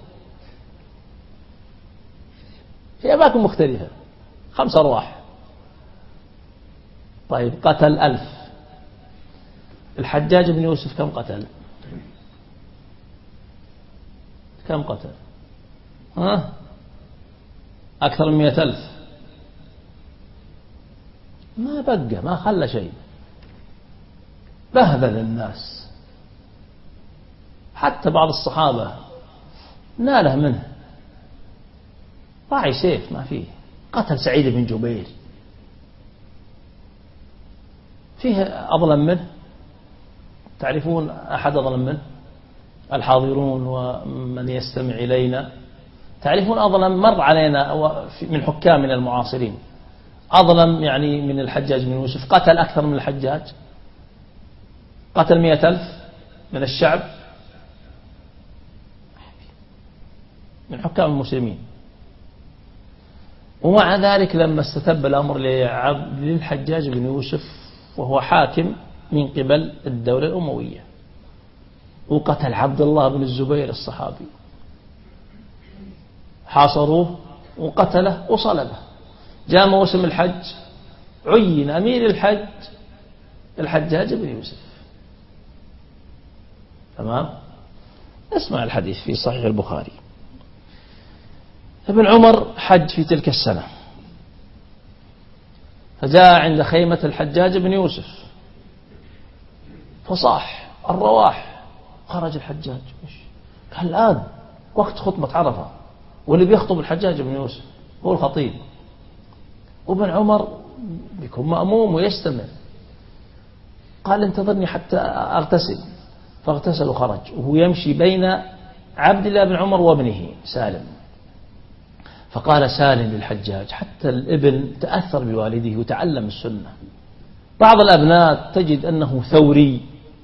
في أماكن مختلفة، خمس أرواح. طيب قتل ألف. الحجاج بن يوسف كم قتل؟ كم قتل؟ ها؟ أكثر من مئة ألف. ما بقى، ما خلى شيء، بهذل الناس. حتى بعض الصحابة ناله منه، راعي سيف ما فيه. قتل سعيد بن جبير، فيه أظلم منه؟ تعرفون أحد أظلم منه؟ الحاضرون ومن يستمع إلينا تعرفون أظلم مر علينا من حكامنا المعاصرين أظلم يعني من الحجاج بن يوسف؟ قتل أكثر من الحجاج، قتل مئة ألف من الشعب، من حكام المسلمين. ومع ذلك لما استتب الأمر للحجاج بن يوسف وهو حاكم من قبل الدولة الأموية، وقتل عبد الله بن الزبير الصحابي، حاصروه وقتله وصلبه. جاء موسم الحج عين أمير الحج الحجاج بن يوسف. تمام. اسمع الحديث في صحيح البخاري. ابن عمر حج في تلك السنة، فجاء عند خيمة الحجاج بن يوسف فصاح الرواح. خرج الحجاج، قال الآن وقت خطبة عرفة، واللي بيخطب الحجاج بن يوسف هو الخطيب، وابن عمر بيكون مأموم ويستمع. قال انتظرني حتى أغتسل، فاغتسل وخرج، وهو يمشي بين عبد الله بن عمر وابنه سالم. فقال سالم للحجاج، حتى الابن تأثر بوالده وتعلم السنة. بعض الأبناء تجد أنه ثوري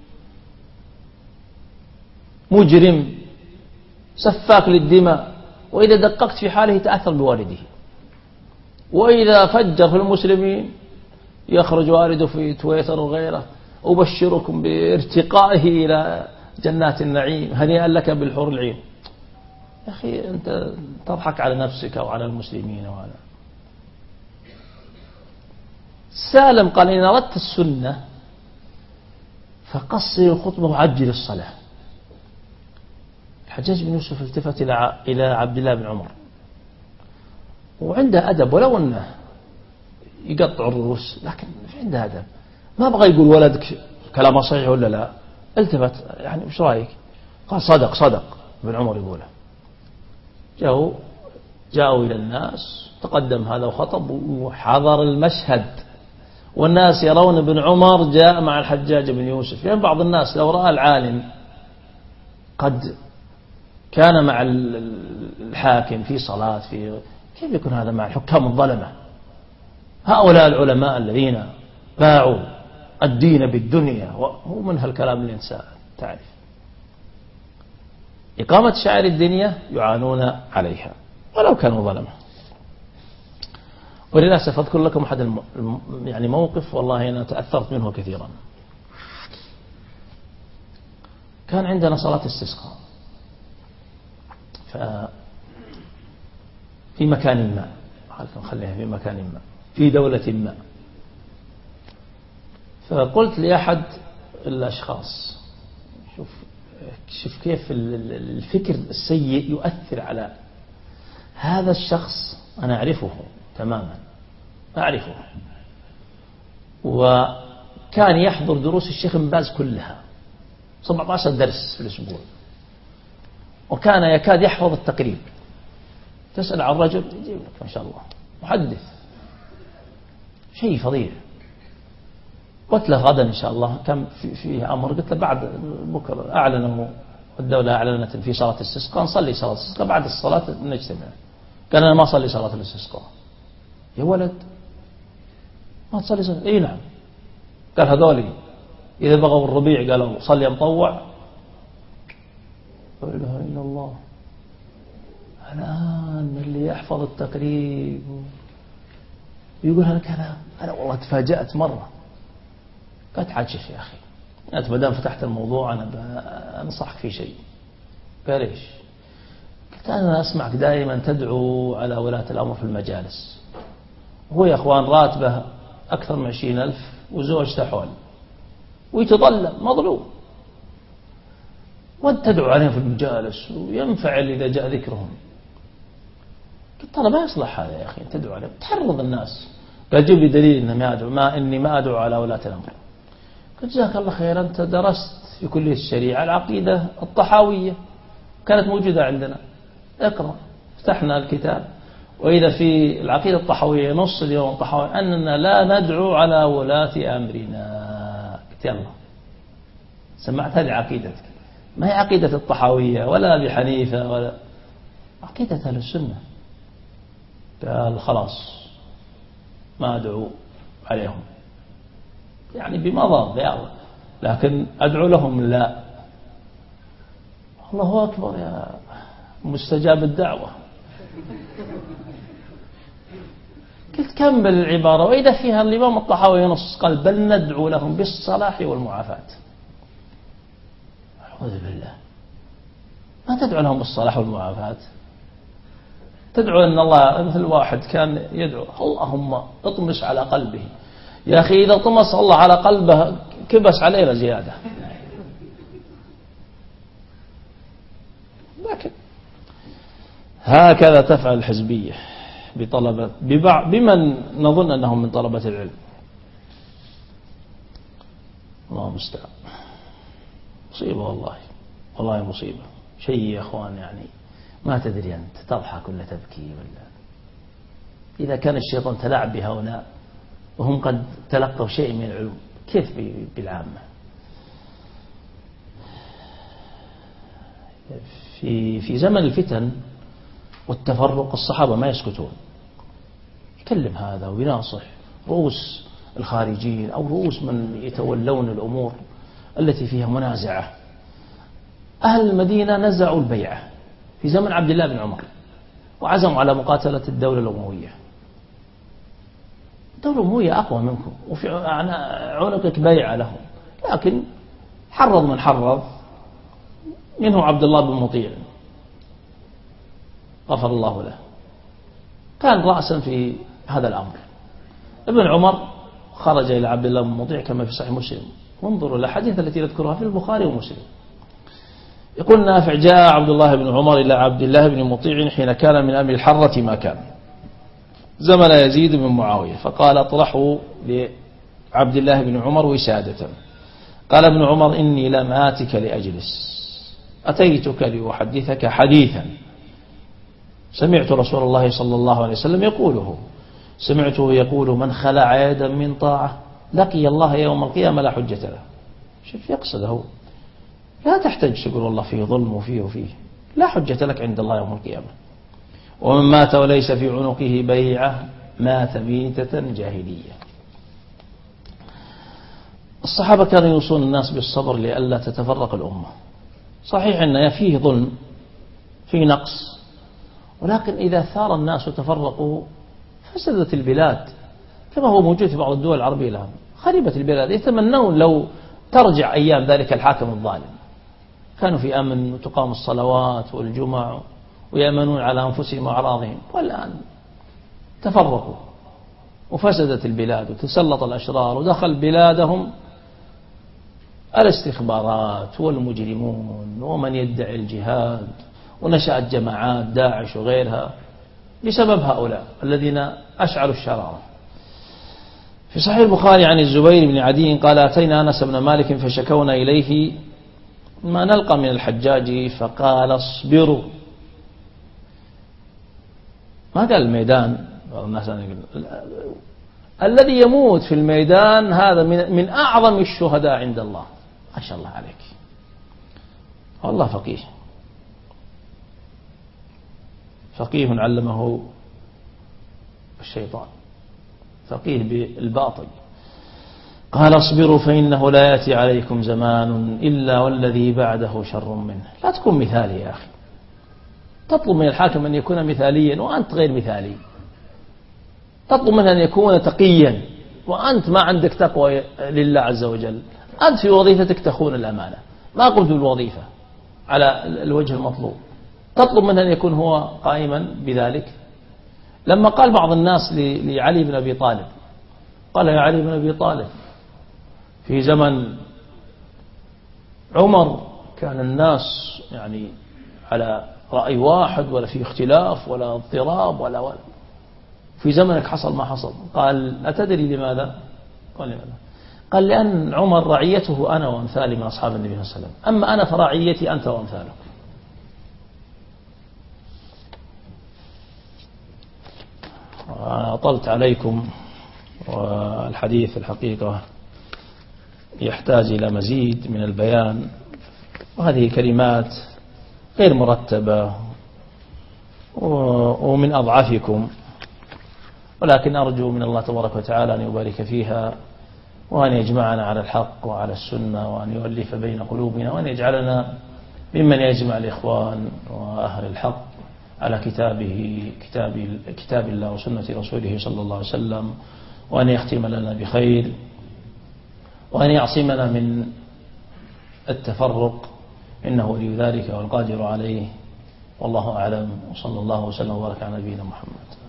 مجرم سفاك للدماء، وإذا دققت في حاله تأثر بوالده، وإذا فجر في المسلمين يخرج والده في تويتر وغيره: أبشركم بارتقائه إلى جنات النعيم، هنيئا لك بالحور العين. يا أخي أنت تضحك على نفسك وعلى المسلمين. وعلى سالم قال: إن أردت السنة فقصر الخطبة وعجل الصلاة. الحجاج بن يوسف التفت إلى عبد الله بن عمر وعنده أدب، ولو أنه يقطع الرؤوس لكن عنده أدب، ما بغى يقول ولدك كلامه صحيح ولا لا. التفت يعني وش رأيك؟ قال: صدق صدق. ابن عمر يقوله. جاءوا جاءوا إلى الناس، تقدم هذا وخطب وحضر المشهد، والناس يرون ابن عمر جاء مع الحجاج بن يوسف. يعني بعض الناس لو رأى العالم قد كان مع الحاكم في صلاة في كيف يكون هذا مع الحكام الظلمة؟ هؤلاء العلماء الذين باعوا الدين بالدنيا، وهو من هالكلام اللي انسى تعرف. إقامة شعائر الدنيا يعانون عليها ولو كانوا ظلمة. وللأسف أذكر لكم أحد الم... يعني موقف والله أنا تأثرت منه كثيرا. كان عندنا صلاة استسقاء في مكان ما، خليها في مكان ما في دولة ما. فقلت لأحد الأشخاص: شوف شوف كيف الفكر السيء يؤثر على هذا الشخص. أنا أعرفه تماما، أعرفه، وكان يحضر دروس الشيخ بن باز كلها، سبعة عشر درس في الأسبوع، وكان يكاد يحفظ التقريب. تسأل عن رجل يجيب لك ما شاء الله محدث، شيء فظيع. قلت له غدا إن شاء الله كم فيه أمر. قلت له بعد بكرة أعلنوا الدولة أعلنت في صلاة الاستسقاء، نصلي صلاة الاستسقاء بعد الصلاة نجتمع. قال: أنا ما أصلي صلاة الاستسقاء. يا ولد ما تصلي صلاة؟ إيه نعم. قال: هذولي إذا بغوا الربيع قالوا صلي مطوع. لا إله إلا الله. الآن اللي يحفظ التقريب يقول هالكلام. أنا والله تفاجأت مرة، قلت: عجف يا أخي، أنت ما دام فتحت الموضوع أنا أنصحك في شيء. قال إيش؟ قلت أنا أسمعك دائما تدعو على ولاة الأمر في المجالس، هو يا أخوان راتبه أكثر من عشرين ألف وزوجته حول ويتظلم مظلوم، وأنت تدعو عليهم في المجالس وينفعل إذا جاء ذكرهم. قلت ترى ما يصلح هذا يا أخي، تدعو عليهم تحرض الناس. قال جيب لي دليل إني ما أدعو، ما إني ما أدعو على ولاة الأمر. قلت جزاك الله خير، أنت درست في كلية الشريعة العقيدة الطحاوية كانت موجودة عندنا، اقرأ. فتحنا الكتاب وإذا في العقيدة الطحاوية نص اليوم الطحاوي أننا لا ندعو على ولاة أمرنا. قلت يلا سمعت هذه عقيدتك، ما هي عقيدة الطحاوية ولا أبي حنيفة ولا عقيدة أهل السنة. قال خلاص ما أدعو عليهم، يعني بمضض، لكن أدعو لهم لا. الله أكبر يا مستجاب الدعوة. قلت كمل العبارة وإذا فيها الإمام الطحاوي نص قال بل ندعو لهم بالصلاح والمعافاة. أعوذ بالله، ما تدعو لهم بالصلاح والمعافاة، تدعو أن الله مثل واحد كان يدعو اللهم اطمس على قلبه. يا أخي إذا طمس الله على قلبه كبس علينا زيادة. لكن هكذا تفعل الحزبية بطلبة بمن نظن أنهم من طلبة العلم. الله المستعان. مصيبة والله، والله مصيبة شيء يا أخوان، يعني ما تدري أنت تضحك ولا تبكي ولا. إذا كان الشيطان تلاعب بهؤلاء وهم قد تلقوا شيء من العلوم، كيف بالعامة؟ في في زمن الفتن والتفرق الصحابة ما يسكتون، يكلم هذا ويناصح رؤوس الخارجين أو رؤوس من يتولون الأمور التي فيها منازعة. أهل المدينة نزعوا البيعة في زمن عبد الله بن عمر وعزموا على مقاتلة الدولة الأموية. الدولة الأموية أقوى منكم وفي عنقك بيعة لهم، لكن حرض من حرض، منه عبد الله بن مطيع غفر الله له، كان رأسا في هذا الأمر. ابن عمر خرج إلى عبد الله بن مطيع كما في صحيح مسلم، وانظروا الأحاديث التي نذكرها في البخاري ومسلم. يقول نافع جاء عبد الله بن عمر إلى عبد الله بن مطيع حين كان من أمر الحرة ما كان زمن يزيد بن معاوية، فقال اطرحوا لعبد الله بن عمر وسادة. قال ابن عمر إني لم آتك لأجلس، أتيتك لأحدثك حديثا سمعت رسول الله صلى الله عليه وسلم يقوله، سمعته يقول من خلع يدا من طاعة لقي الله يوم القيامة لا حجة له. شوف يقصده، لا تحتاج تقول والله فيه ظلم وفيه وفيه، لا حجة لك عند الله يوم القيامة. ومن مات وليس في عنقه بيعة مات ميتة جاهلية. الصحابة كانوا يوصون الناس بالصبر لئلا تتفرق الأمة. صحيح أن فيه ظلم فيه نقص، ولكن إذا ثار الناس وتفرقوا فسدت البلاد، كما هو موجود في بعض الدول العربية الآن. خربت البلاد، يتمنون لو ترجع أيام ذلك الحاكم الظالم، كانوا في أمن وتقام الصلوات والجمع ويأمنون على أنفسهم وأعراضهم، والآن تفرقوا وفسدت البلاد وتسلط الأشرار ودخل بلادهم الاستخبارات والمجرمون ومن يدعي الجهاد، ونشأت جماعات داعش وغيرها بسبب هؤلاء الذين أشعلوا الشرارة. في صحيح البخاري عن الزبير بن عدي قال أتينا أنس بن مالك فشكونا إليه ما نلقى من الحجاج فقال اصبروا. ما قال الميدان، الذي يموت في الميدان هذا من, من أعظم الشهداء عند الله. ما شاء الله عليك، والله فقيه فقيه علمه الشيطان، فقيه بالباطل. قال اصبروا فإنه لا يأتي عليكم زمان إلا والذي بعده شر منه. لا تكون مثالي يا أخي، تطلب من الحاكم أن يكون مثاليا وأنت غير مثالي، تطلب منه أن يكون تقيا وأنت ما عندك تقوى لله عز وجل، أنت في وظيفتك تخون الأمانة، ما قمت بالوظيفة على الوجه المطلوب، تطلب منه أن يكون هو قائما بذلك. لما قال بعض الناس لعلي بن أبي طالب، قال يا علي بن أبي طالب في زمن عمر كان الناس يعني على رأي واحد ولا في اختلاف ولا اضطراب ولا ولا في زمنك حصل ما حصل. قال أتدري لماذا؟ قال لماذا؟ قال لأن عمر رعيته أنا وأمثالي من أصحاب النبي صلى الله عليه وسلم، أما أنا فرعيتي أنت وأمثالك. أطلت عليكم والحديث الحقيقة يحتاج إلى مزيد من البيان، وهذه كلمات غير مرتبة ومن أضعافكم، ولكن أرجو من الله تبارك وتعالى أن يبارك فيها وأن يجمعنا على الحق وعلى السنة وأن يؤلف بين قلوبنا وأن يجعلنا ممن يجمع الإخوان وأهل الحق على كتابه كتاب, كتاب الله وسنة رسوله صلى الله عليه وسلم، وأن يختم لنا بخير وأن يعصمنا من التفرق، إنه ولي ذلك والقادر عليه، والله أعلم، وصلى الله وسلم وبارك على نبينا محمد.